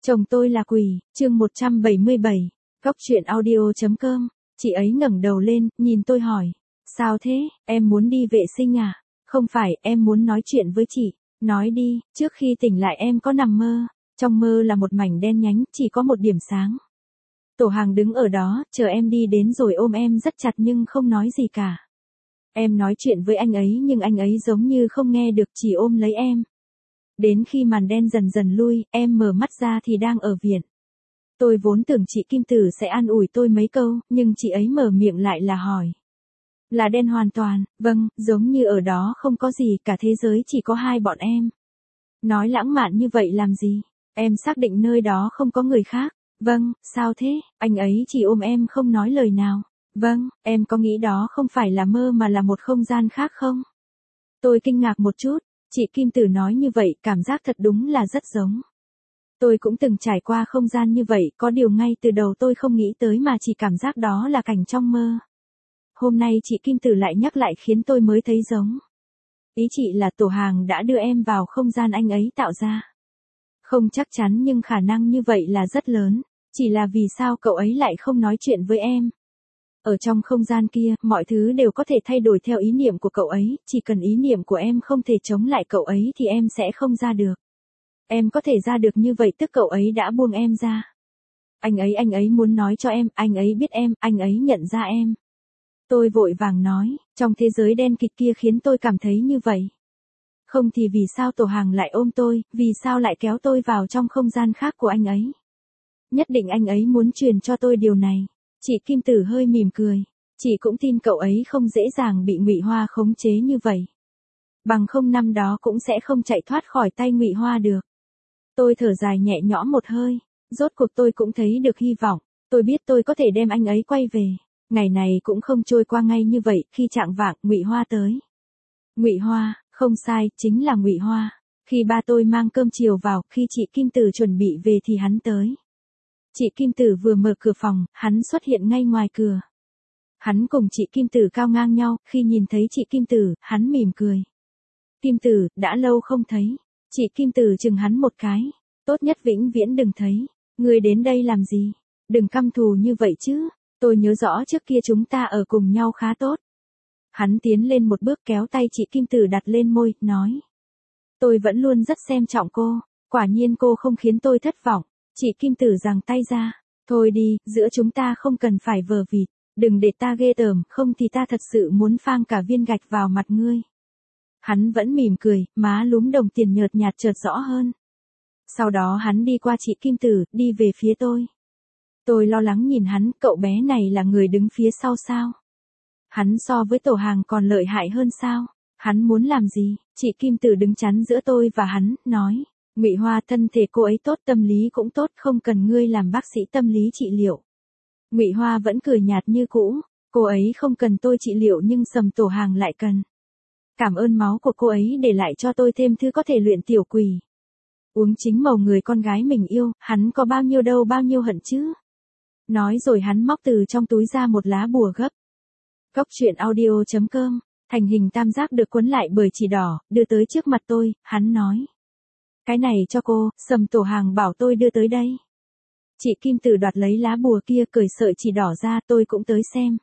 Chồng tôi là quỷ, chương 177, Góc truyện audio.com, chị ấy ngẩng đầu lên, nhìn tôi hỏi. Sao thế, em muốn đi vệ sinh à? Không phải, em muốn nói chuyện với chị. Nói đi, trước khi tỉnh lại em có nằm mơ. Trong mơ là một mảnh đen nhánh, chỉ có một điểm sáng. Tổ hàng đứng ở đó, chờ em đi đến rồi ôm em rất chặt nhưng không nói gì cả. Em nói chuyện với anh ấy nhưng anh ấy giống như không nghe được, chỉ ôm lấy em. Đến khi màn đen dần dần lui, em mở mắt ra thì đang ở viện. Tôi vốn tưởng chị Kim Tử sẽ an ủi tôi mấy câu, nhưng chị ấy mở miệng lại là hỏi. Là đen hoàn toàn, vâng, giống như ở đó không có gì, cả thế giới chỉ có hai bọn em. Nói lãng mạn như vậy làm gì? Em xác định nơi đó không có người khác. Vâng, sao thế, anh ấy chỉ ôm em không nói lời nào. Vâng, em có nghĩ đó không phải là mơ mà là một không gian khác không? Tôi kinh ngạc một chút, chị Kim Tử nói như vậy cảm giác thật đúng là rất giống. Tôi cũng từng trải qua không gian như vậy, có điều ngay từ đầu tôi không nghĩ tới mà chỉ cảm giác đó là cảnh trong mơ. Hôm nay chị Kim Tử lại nhắc lại khiến tôi mới thấy giống. Ý chị là tổ hàng đã đưa em vào không gian anh ấy tạo ra. Không chắc chắn nhưng khả năng như vậy là rất lớn, chỉ là vì sao cậu ấy lại không nói chuyện với em. Ở trong không gian kia, mọi thứ đều có thể thay đổi theo ý niệm của cậu ấy, chỉ cần ý niệm của em không thể chống lại cậu ấy thì em sẽ không ra được. Em có thể ra được như vậy tức cậu ấy đã buông em ra. Anh ấy muốn nói cho em, anh ấy biết em, anh ấy nhận ra em. Tôi vội vàng nói, trong thế giới đen kịt kia khiến tôi cảm thấy như vậy. Không thì vì sao tổ hàng lại ôm tôi, vì sao lại kéo tôi vào trong không gian khác của anh ấy. Nhất định anh ấy muốn truyền cho tôi điều này. Chị Kim Tử hơi mỉm cười. Chị cũng tin cậu ấy không dễ dàng bị Ngụy Hoa khống chế như vậy. Bằng không năm đó cũng sẽ không chạy thoát khỏi tay Ngụy Hoa được. Tôi thở dài nhẹ nhõm một hơi. Rốt cuộc tôi cũng thấy được hy vọng. Tôi biết tôi có thể đem anh ấy quay về. Ngày này cũng không trôi qua ngay như vậy, khi chạng vạng Ngụy Hoa tới. Ngụy Hoa, không sai, chính là Ngụy Hoa. Khi ba tôi mang cơm chiều vào, khi chị Kim Tử chuẩn bị về thì hắn tới. Chị Kim Tử vừa mở cửa phòng, hắn xuất hiện ngay ngoài cửa. Hắn cùng chị Kim Tử cao ngang nhau, khi nhìn thấy chị Kim Tử, hắn mỉm cười. Kim Tử, đã lâu không thấy. Chị Kim Tử chừng hắn một cái. Tốt nhất vĩnh viễn đừng thấy. Ngươi đến đây làm gì? Đừng căm thù như vậy chứ. Tôi nhớ rõ trước kia chúng ta ở cùng nhau khá tốt. Hắn tiến lên một bước kéo tay chị Kim Tử đặt lên môi, nói. Tôi vẫn luôn rất xem trọng cô. Quả nhiên cô không khiến tôi thất vọng. Chị Kim Tử giằng tay ra. Thôi đi, giữa chúng ta không cần phải vờ vịt. Đừng để ta ghê tởm, không thì ta thật sự muốn phang cả viên gạch vào mặt ngươi. Hắn vẫn mỉm cười, má lúm đồng tiền nhợt nhạt chợt rõ hơn. Sau đó hắn đi qua chị Kim Tử, đi về phía tôi. Tôi lo lắng nhìn hắn, cậu bé này là người đứng phía sau sao? Hắn so với tổ hàng còn lợi hại hơn sao? Hắn muốn làm gì? Chị Kim Tử đứng chắn giữa tôi và hắn, nói. Ngụy Hoa, thân thể cô ấy tốt, tâm lý cũng tốt, không cần ngươi làm bác sĩ tâm lý trị liệu. Ngụy Hoa vẫn cười nhạt như cũ, cô ấy không cần tôi trị liệu nhưng Sầm tổ hàng lại cần. Cảm ơn máu của cô ấy để lại cho tôi thêm thứ có thể luyện tiểu quỷ. Uống chính màu người con gái mình yêu, hắn có bao nhiêu đâu bao nhiêu hận chứ. Nói rồi hắn móc từ trong túi ra một lá bùa gấp. Góc truyện audio.com, thành hình tam giác được quấn lại bởi chỉ đỏ, đưa tới trước mặt tôi, hắn nói. Cái này cho cô, Sầm tổ hàng bảo tôi đưa tới đây. Chị Kim Tử đoạt lấy lá bùa kia, cởi sợi chỉ đỏ ra, tôi cũng tới xem.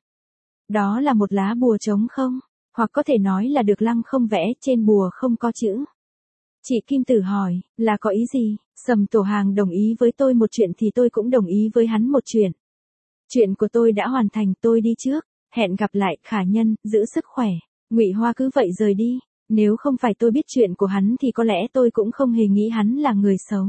Đó là một lá bùa trống không, hoặc có thể nói là được lăng không vẽ, trên bùa không có chữ. Chị Kim Tử hỏi, là có ý gì? Sầm tổ hàng đồng ý với tôi một chuyện thì tôi cũng đồng ý với hắn một chuyện. Chuyện của tôi đã hoàn thành, tôi đi trước. Hẹn gặp lại, khả nhân, giữ sức khỏe. Ngụy Hoa cứ vậy rời đi. Nếu không phải tôi biết chuyện của hắn thì có lẽ tôi cũng không hề nghĩ hắn là người xấu.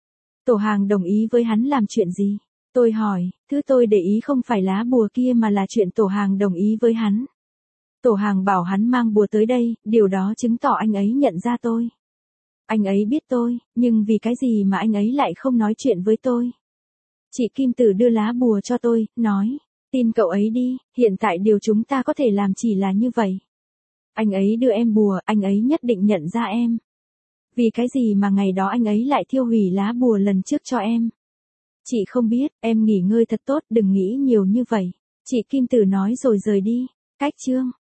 Tổ hàng đồng ý với hắn làm chuyện gì? Tôi hỏi, thứ tôi để ý không phải lá bùa kia mà là chuyện tổ hàng đồng ý với hắn. Tổ hàng bảo hắn mang bùa tới đây, điều đó chứng tỏ anh ấy nhận ra tôi. Anh ấy biết tôi, nhưng vì cái gì mà anh ấy lại không nói chuyện với tôi? Chị Kim Tử đưa lá bùa cho tôi, nói. Tin cậu ấy đi, hiện tại điều chúng ta có thể làm chỉ là như vậy. Anh ấy đưa em bùa, anh ấy nhất định nhận ra em. Vì cái gì mà ngày đó anh ấy lại thiêu hủy lá bùa lần trước cho em? Chị không biết, em nghỉ ngơi thật tốt, đừng nghĩ nhiều như vậy. Chị Kim Tử nói rồi rời đi. Cách chương